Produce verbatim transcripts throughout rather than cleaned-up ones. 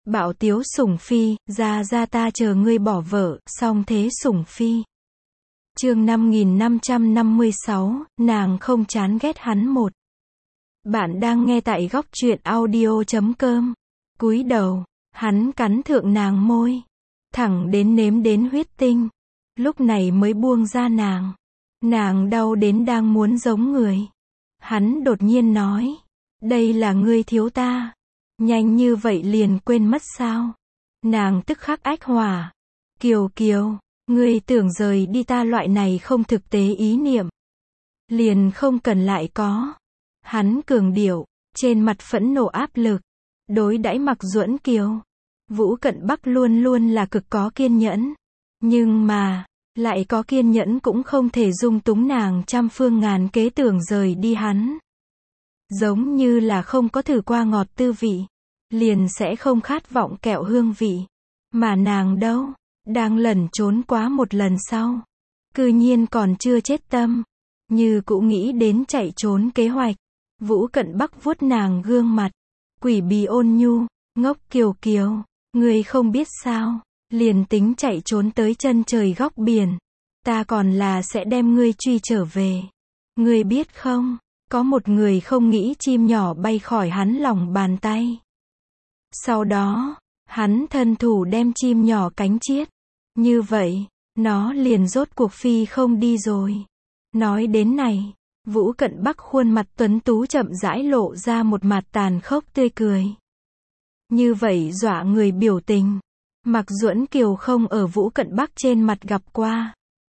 Bạo tiếu sủng phi, ra ra ta chờ ngươi bỏ vợ, song thế sủng phi. Chương năm nghìn năm trăm năm mươi sáu, nàng không chán ghét hắn một. Bạn đang nghe tại góc truyện audio chấm com. Cúi đầu, hắn cắn thượng nàng môi, thẳng đến nếm đến huyết tinh. Lúc này mới buông ra nàng. Nàng đau đến đang muốn giống người. Hắn đột nhiên nói, đây là ngươi thiếu ta. Nhanh như vậy liền quên mất sao? Nàng tức khắc ách hỏa. Kiều Kiều, ngươi tưởng rời đi ta loại này không thực tế ý niệm. Liền không cần lại có. Hắn cường điệu, trên mặt phẫn nộ áp lực. Đối đãi Mạc Duẫn Kiều. Vũ Cận Bắc luôn luôn là cực có kiên nhẫn. Nhưng mà, lại có kiên nhẫn cũng không thể dung túng nàng trăm phương ngàn kế tưởng rời đi hắn. Giống như là không có thử qua ngọt tư vị, liền sẽ không khát vọng kẹo hương vị. Mà nàng đâu, đang lẩn trốn quá một lần sau. Cư nhiên còn chưa chết tâm. Như cũng nghĩ đến chạy trốn kế hoạch. Vũ Cận Bắc vuốt nàng gương mặt. Quỷ bí ôn nhu, ngốc Kiều Kiều. Ngươi không biết sao, liền tính chạy trốn tới chân trời góc biển. Ta còn là sẽ đem ngươi truy trở về. Ngươi biết không? Có một người không nghĩ chim nhỏ bay khỏi hắn lòng bàn tay. Sau đó, hắn thân thủ đem chim nhỏ cánh chiết. Như vậy, nó liền rốt cuộc phi không đi rồi. Nói đến này, Vũ Cận Bắc khuôn mặt tuấn tú chậm rãi lộ ra một mặt tàn khốc tươi cười. Như vậy dọa người biểu tình. Mạc Duẫn Kiều không ở Vũ Cận Bắc trên mặt gặp qua.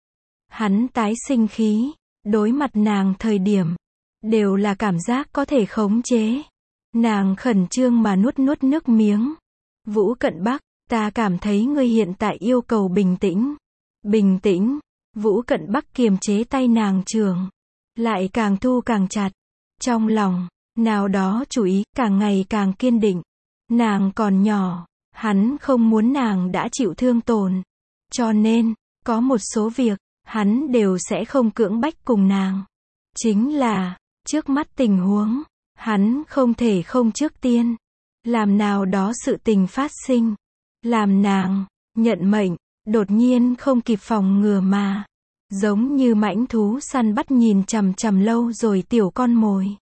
Hắn tái sinh khí, đối mặt nàng thời điểm. Đều là cảm giác có thể khống chế. Nàng khẩn trương mà nuốt nuốt nước miếng. Vũ Cận Bắc, ta cảm thấy ngươi hiện tại yêu cầu bình tĩnh. Bình tĩnh. Vũ Cận Bắc kiềm chế tay nàng trường. Lại càng thu càng chặt. Trong lòng, nào đó chủ ý càng ngày càng kiên định. Nàng còn nhỏ, hắn không muốn nàng đã chịu thương tổn. Cho nên, có một số việc, hắn đều sẽ không cưỡng bách cùng nàng. Chính là, trước mắt tình huống, hắn không thể không trước tiên làm nào đó sự tình phát sinh. Làm nàng nhận mệnh, đột nhiên không kịp phòng ngừa mà. Giống như mãnh thú săn bắt nhìn chằm chằm lâu rồi tiểu con mồi.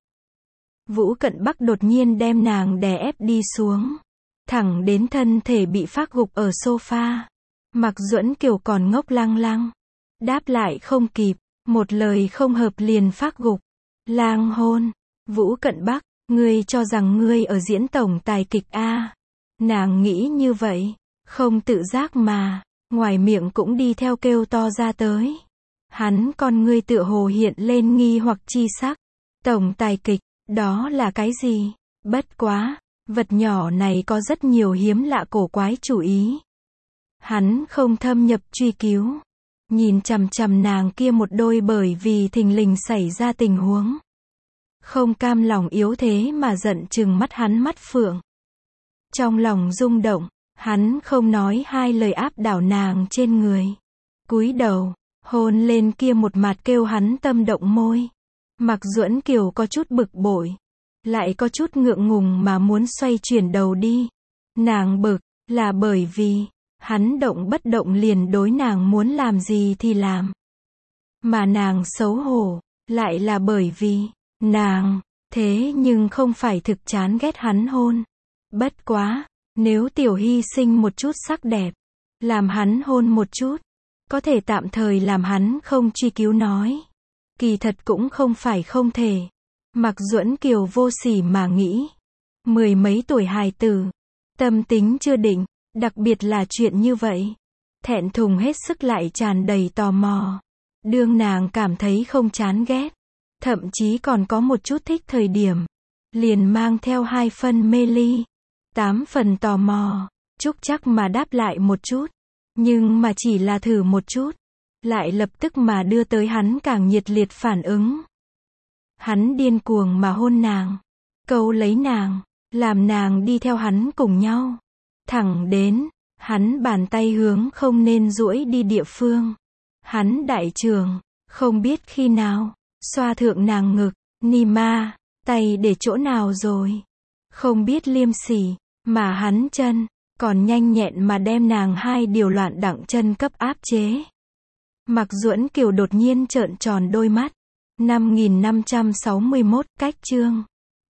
Vũ Cận Bắc đột nhiên đem nàng đè ép đi xuống. Thẳng đến thân thể bị phác gục ở sofa. Mạc Duẫn Kiều còn ngốc lăng lăng. Đáp lại không kịp, một lời không hợp liền phác gục. Lang hôn. Vũ Cận Bắc, ngươi cho rằng ngươi ở diễn tổng tài kịch a? Nàng nghĩ như vậy, không tự giác mà, ngoài miệng cũng đi theo kêu to ra tới. Hắn con ngươi tựa hồ hiện lên nghi hoặc chi sắc. Tổng tài kịch, đó là cái gì? Bất quá, vật nhỏ này có rất nhiều hiếm lạ cổ quái chủ ý. Hắn không thâm nhập truy cứu. Nhìn chằm chằm nàng kia một đôi bởi vì thình lình xảy ra tình huống. Không cam lòng yếu thế mà giận chừng mắt hắn mắt phượng. Trong lòng rung động, hắn không nói hai lời áp đảo nàng trên người. Cúi đầu, hôn lên kia một mặt kêu hắn tâm động môi. Mạc Duẫn Kiều có chút bực bội. Lại có chút ngượng ngùng mà muốn xoay chuyển đầu đi. Nàng bực, là bởi vì, hắn động bất động liền đối nàng muốn làm gì thì làm. Mà nàng xấu hổ, lại là bởi vì, nàng, thế nhưng không phải thực chán ghét hắn hôn. Bất quá, nếu tiểu hy sinh một chút sắc đẹp, làm hắn hôn một chút, có thể tạm thời làm hắn không truy cứu nói. Kỳ thật cũng không phải không thể. Mạc Duẫn Kiều vô sỉ mà nghĩ. Mười mấy tuổi hài tử, tâm tính chưa định, đặc biệt là chuyện như vậy. Thẹn thùng hết sức lại tràn đầy tò mò. Đương nàng cảm thấy không chán ghét. Thậm chí còn có một chút thích thời điểm. Liền mang theo hai phần mê ly. Tám phần tò mò. Chúc chắc mà đáp lại một chút. Nhưng mà chỉ là thử một chút. Lại lập tức mà đưa tới hắn càng nhiệt liệt phản ứng. Hắn điên cuồng mà hôn nàng. Câu lấy nàng. Làm nàng đi theo hắn cùng nhau. Thẳng đến, hắn bàn tay hướng không nên duỗi đi địa phương. Hắn đại trường, không biết khi nào, xoa thượng nàng ngực, Nima, tay để chỗ nào rồi. Không biết liêm sỉ, mà hắn chân, còn nhanh nhẹn mà đem nàng hai điều loạn đặng chân cấp áp chế. Mạc Duẫn Kiều đột nhiên trợn tròn đôi mắt. năm nghìn năm trăm sáu mươi mốt, cách chương